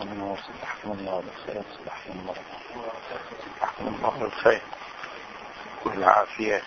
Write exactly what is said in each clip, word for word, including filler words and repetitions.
النور، صبحكم الله بالخير، صبحكم الله صبحكم الله بالخير والعافية.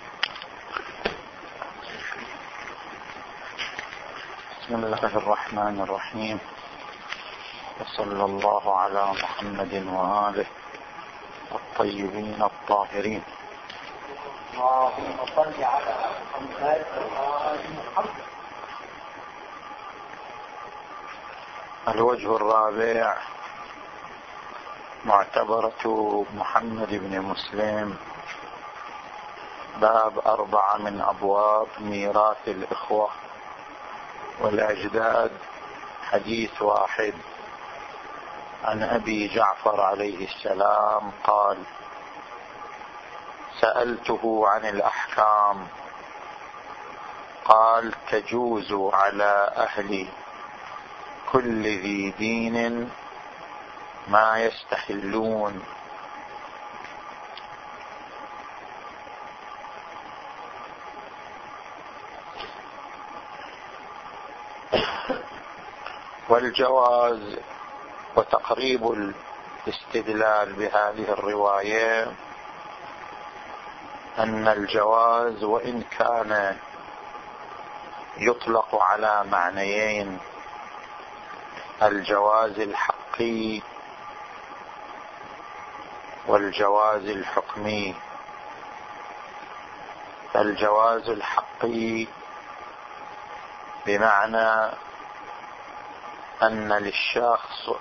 بسم الله الرحمن الرحيم، وصلى الله على محمد وآله الطيبين الطاهرين. اللهم صل على محمد وآل محمد. الوجه الرابع معتبرة محمد بن مسلم، باب أربعة من أبواب ميراث الإخوة والأجداد. حديث واحد عن أبي جعفر عليه السلام قال: سألته عن الأحكام قال: تجوز على أهل كل ذي دين ما يستحلون. والجواز وتقريب الاستدلال بهذه الرواية أن الجواز وإن كان يطلق على معنيين: الجواز الحقي والجواز الحكمي. الجواز الحقي بمعنى أن للشخص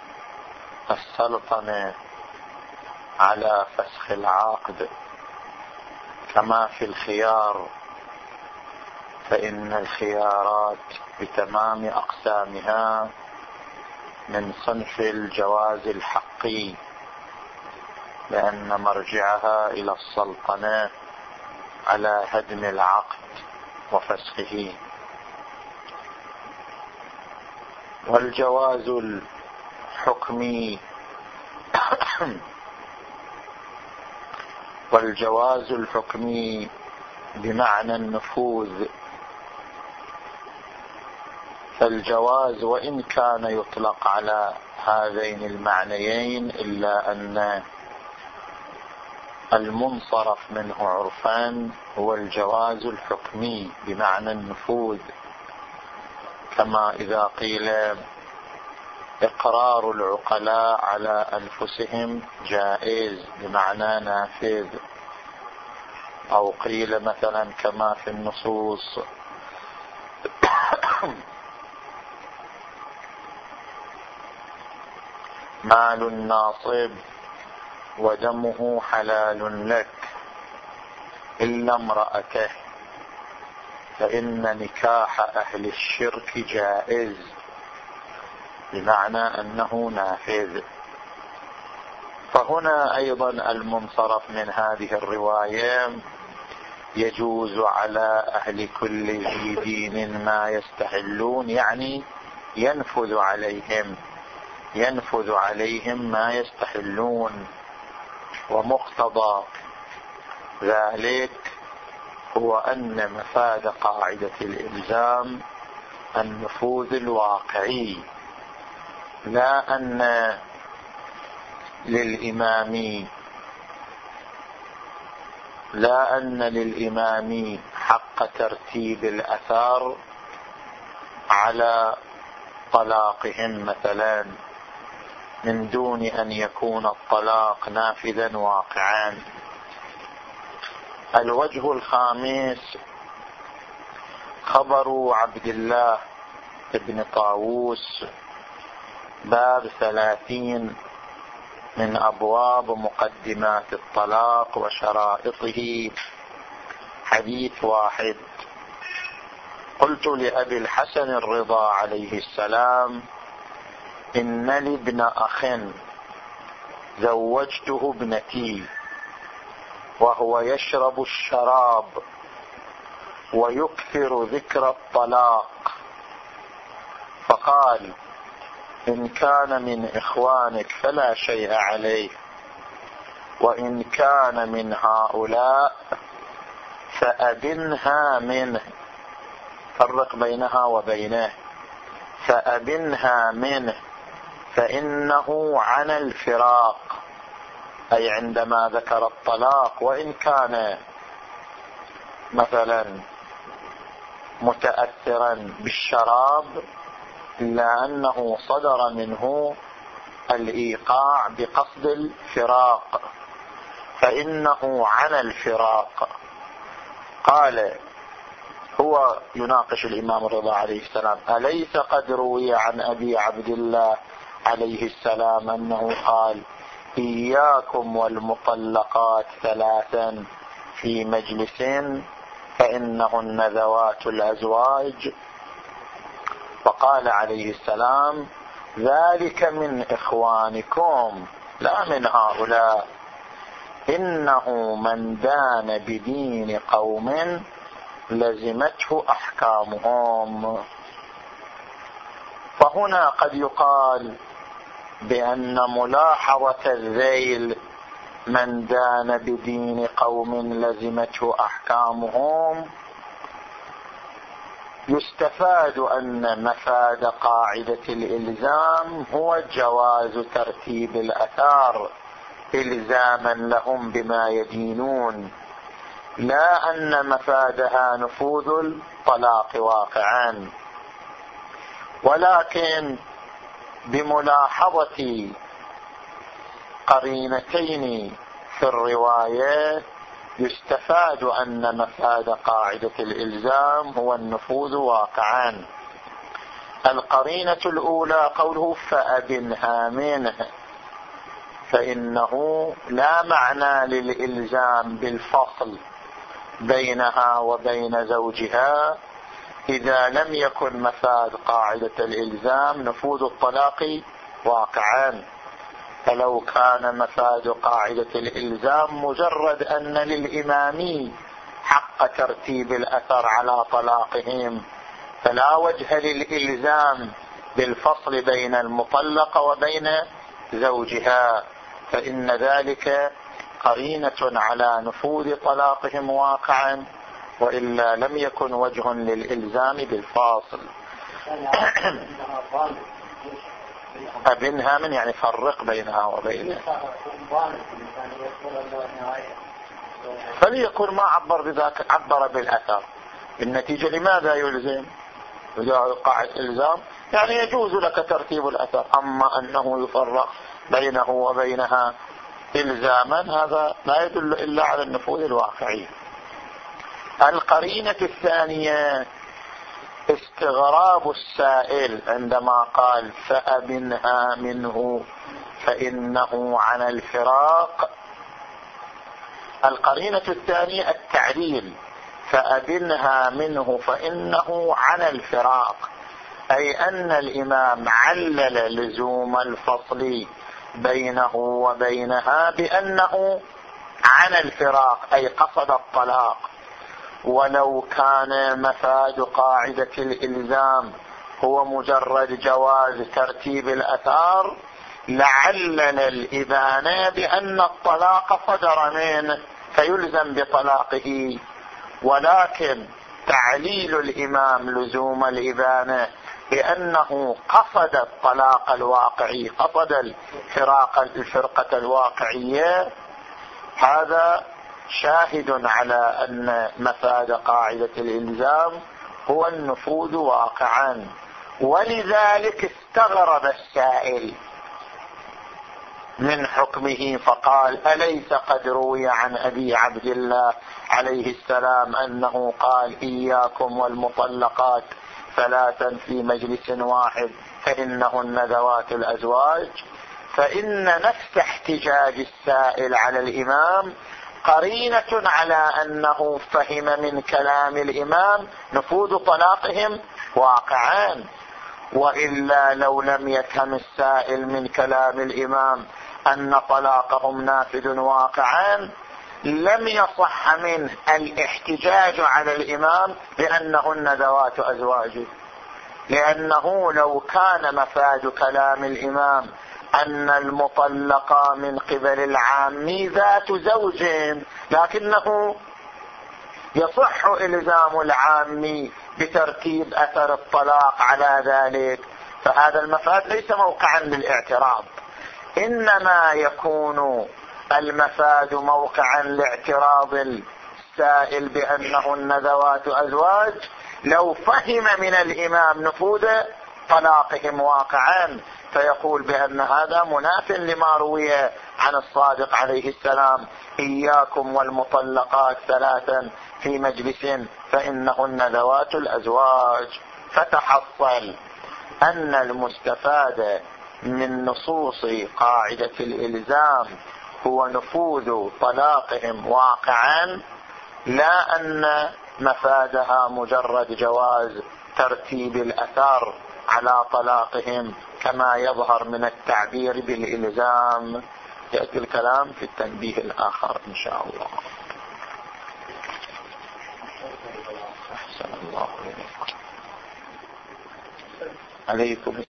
السلطنة على فسخ العقد كما في الخيار، فإن الخيارات بتمام أقسامها من صنف الجواز الحقي، لأن مرجعها إلى السلطنة على هدم العقد وفسخه. والجواز الحكمي والجواز الحكمي بمعنى النفوذ. فالجواز وإن كان يطلق على هذين المعنيين، إلا أن المنصرف منه عرفان هو الجواز الحكمي بمعنى النفوذ، كما إذا قيل إقرار العقلاء على أنفسهم جائز بمعنى نافذ، أو قيل مثلا كما في النصوص مال الناصب ودمه حلال لك إلا امرأته، فإن نكاح أهل الشرك جائز بمعنى أنه نافذ. فهنا أيضا المنصرف من هذه الرواية يجوز على أهل كل ذي دين ما يستحلون، يعني ينفذ عليهم ينفذ عليهم ما يستحلون. ومقتضى ذلك هو أن مفاد قاعدة الإلزام النفوذ الواقعي، لا أن للإمام لا أن للإمام حق ترتيب الأثار على طلاقهم مثلا، من دون أن يكون الطلاق نافذا واقعا. الوجه الخامس خبر عبد الله بن طاووس، باب ثلاثين من أبواب مقدمات الطلاق وشرائطه. حديث واحد. قلت لأبي الحسن الرضا عليه السلام: إن لي ابن أخ زوجته ابنتي وهو يشرب الشراب ويكثر ذكر الطلاق، فقال: إن كان من إخوانك فلا شيء عليه، وإن كان من هؤلاء فأبنها منه. فرق بينها وبينه. فأبنها منه فإنه عن الفراق، أي عندما ذكر الطلاق وإن كان مثلا متأثرا بالشراب إلا أنه صدر منه الإيقاع بقصد الفراق، فإنه عن الفراق. قال هو يناقش الإمام الرضا عليه السلام: أليس قد روي عن أبي عبد الله عليه السلام أنه قال: إياكم والمطلقات ثلاثا في مجلس فإنهن ذوات الأزواج؟ فقال عليه السلام: ذلك من إخوانكم لا من هؤلاء، إنه من دان بدين قوم لزمته أحكامهم. فهنا قد يقال بأن ملاحظة الذيل من دان بدين قوم لزمته أحكامهم يستفاد أن مفاد قاعدة الإلزام هو جواز ترتيب الأثار إلزاما لهم بما يدينون، لا أن مفادها نفوذ الطلاق واقعا. ولكن بملاحظة قرينتين في الرواية يستفاد أن مفاد قاعدة الإلزام هو النفوذ واقعا. القرينة الأولى قوله: فأبنها منه، فإنه لا معنى للإلزام بالفصل بينها وبين زوجها إذا لم يكن مفاد قاعدة الإلزام نفوذ الطلاق واقعا. فلو كان مفاد قاعدة الإلزام مجرد أن للإمام حق ترتيب الأثر على طلاقهم فلا وجه للإلزام بالفصل بين المطلقة وبين زوجها، فإن ذلك قرينة على نفوذ طلاقهم واقعا، وإلا لم يكن وجه للإلزام بالفاصل. أبنها من يعني فرق بينها وبينها، فليكن ما عبر بذاك، عبر بالأثر. النتيجة لماذا يلزم؟ إذا وقع الإلزام يعني يجوز لك ترتيب الأثر، أما أنه يفرق بينه وبينها إلزاما هذا لا يدل إلا على النفوذ الواقعي. القرينة الثانية استغراب السائل عندما قال: فأبنها منه فإنه عن الفراق. القرينة الثانية التعليل: فأبنها منه فإنه عن الفراق، أي أن الإمام علل لزوم الفصل بينه وبينها بأنه عن الفراق، أي قصد الطلاق. ولو كان مفاد قاعدة الإلزام هو مجرد جواز ترتيب الأثار لعلل الإبانة بأن الطلاق صدر منه فيلزم بطلاقه، ولكن تعليل الإمام لزوم الإبانة بأنه قصد الطلاق الواقعي، قصد الفراق الفرقة الواقعية، هذا شاهد على أن مفاد قاعدة الإلزام هو النفوذ واقعا. ولذلك استغرب السائل من حكمه فقال: أليس قد روي عن أبي عبد الله عليه السلام أنه قال: إياكم والمطلقات ثلاثا في مجلس واحد فإنهن ذوات الأزواج؟ فإن نفس احتجاج السائل على الإمام قرينة على أنه فهم من كلام الإمام نفوذ طلاقهم واقعان، وإلا لو لم يفهم السائل من كلام الإمام أن طلاقهم نافذ واقعان لم يصح منه الاحتجاج على الإمام بأنهن ذوات أزواج، لأنه لو كان مفاد كلام الإمام أن المطلقة من قبل العام ذات زوج، لكنه يصح إلزام العام بترتيب أثر الطلاق على ذلك، فهذا المفاد ليس موقعا للاعتراض، إنما يكون المفاد موقعا لاعتراض السائل بأنهن ذوات أزواج لو فهم من الإمام نفوذ طلاقهم واقعا، فيقول بأن هذا مناف لما روي عن الصادق عليه السلام: إياكم والمطلقات ثلاثا في مجلس فإنهن ذوات الأزواج. فتحصل أن المستفاد من نصوص قاعدة الإلزام هو نفوذ طلاقهم واقعا، لا أن مفادها مجرد جواز ترتيب الأثر على طلاقهم كما يظهر من التعبير بالإلزام. يأتي الكلام في التنبيه الآخر إن شاء الله. أحسن الله عليكم.